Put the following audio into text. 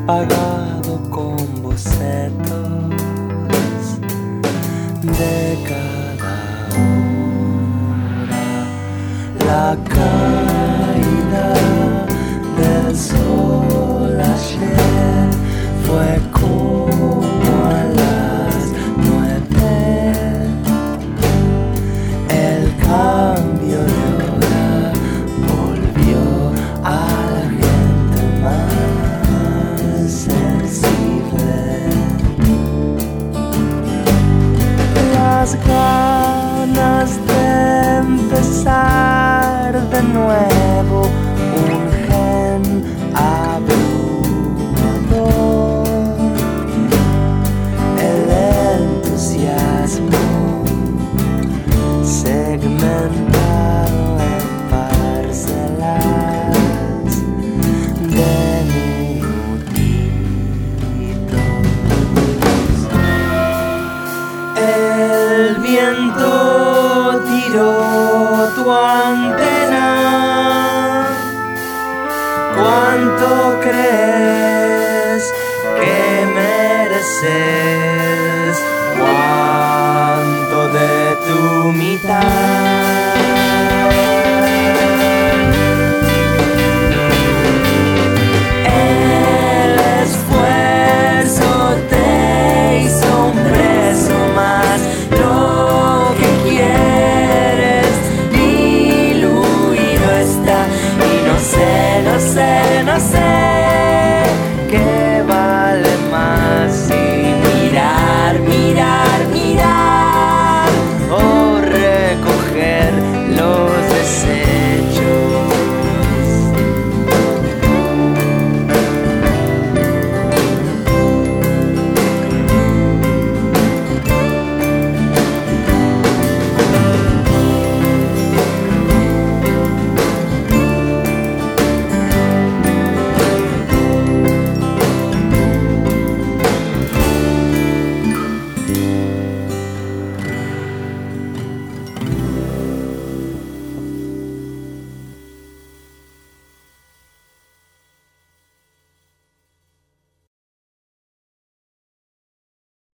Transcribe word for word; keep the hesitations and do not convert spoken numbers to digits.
pagado con bocetos de cada hora. La caída del sol ayer fue como a las nueve. El cambio de hora volvió a la gente más sensible. Las ganas de empezar de nuevo, un gen abrumador, el entusiasmo segmentado en parcelas de minutitos. El viento tiró tu antena. ¿Cuánto crees que mereces? ¿Cuánto de tu mitad? El esfuerzo te hizo un preso más. Lo que quieres diluido está. Y no sé, no sé, no sé